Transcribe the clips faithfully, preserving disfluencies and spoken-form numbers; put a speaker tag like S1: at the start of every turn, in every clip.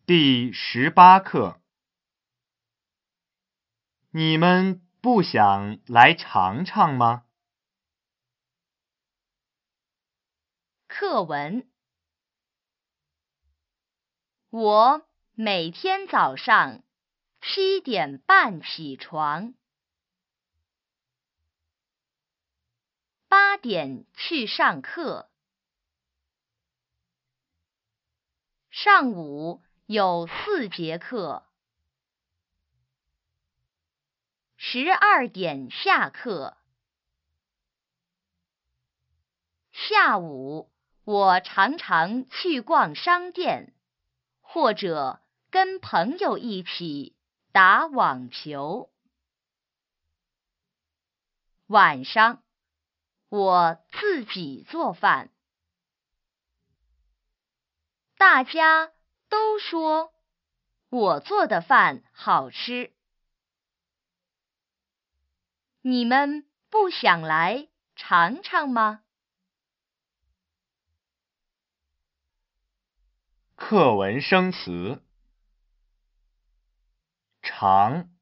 S1: 第十八课，你们不想来尝尝吗？
S2: 课文：我每天早上七点半起床，八点去上课。上午有四节课，十二点下课。下午我常常去逛商店，或者跟朋友一起打网球。晚上我自己做饭，大家都说我做的饭好吃。你们不想来尝尝吗？
S1: 课文生词：常、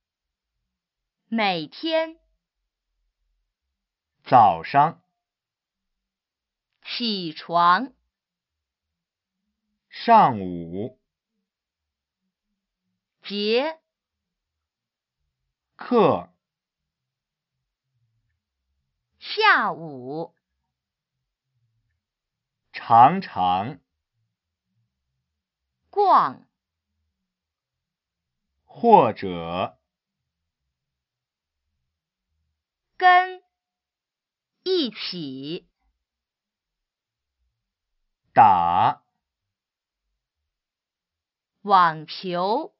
S2: 每天、
S1: 早上、
S2: 起床、
S1: 上午、
S2: 节、
S1: 课、
S2: 下午、
S1: 常常、
S2: 逛、
S1: 或者、
S2: 跟、一起、
S1: 打、
S2: 网球。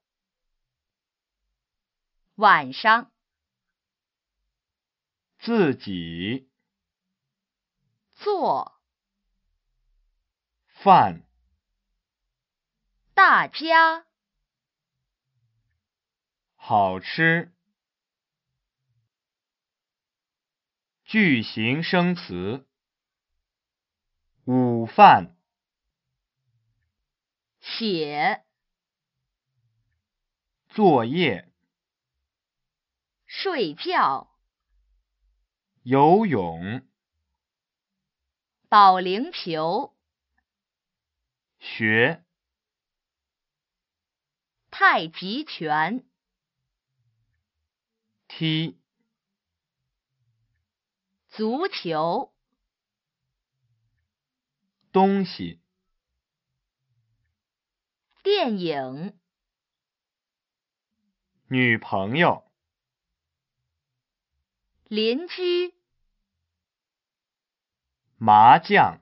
S2: 晚上
S1: 自己、
S2: 做，
S1: 饭、
S2: 大家。
S1: 好吃。句型生词：午饭、
S2: 写、
S1: 作业、
S2: 睡觉、
S1: 游泳、
S2: 保龄球、
S1: 学、
S2: 太极拳、
S1: 踢、
S2: 足球、
S1: 东西、
S2: 电影、
S1: 女朋友、
S2: 邻居。
S1: 麻将。